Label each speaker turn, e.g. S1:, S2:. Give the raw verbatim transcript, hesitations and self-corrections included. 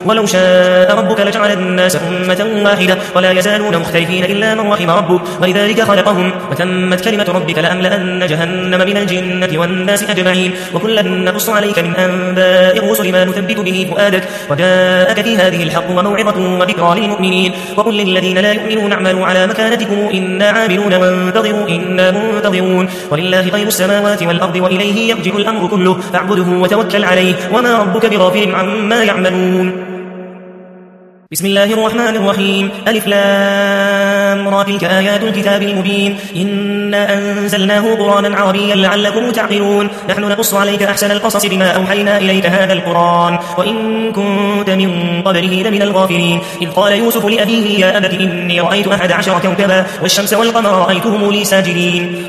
S1: ولو شاء ربك لجعل الناس أمة واحدة ولا يزالون مختلفين إلا من رحم ربك ولذلك خلقهم وتمت كلمة ربك لأملأن جهنم من الجنة والناس أجمعين وكلا نقص عليك من أنباء الرسل ما نثبت به فؤادك وجاءك في هذه الحق وموعظة وذكرى للمؤمنين وقل للذين لا يؤمنون اعملوا على مكانتكم إنا عاملون وانتظروا إنا منتظرون ولله غيب السماوات والأرض وإليه يرجع الأمر كله فاعبده وتوكل عليه وما ربك بغافل عما يعملون. بسم الله الرحمن الرحيم ألف لام را تلك آيات الكتاب المبين إنا أنزلناه قرآنا عربيا لعلكم تعقلون نحن نقص عليك أحسن القصص بما أوحينا إليك هذا القرآن وإن كنت من قبله لمن الغافلين إذ قال يوسف لأبيه يا أبت إني رأيت أحد عشر كوكبا والشمس والقمر رأيتهم لي ساجدين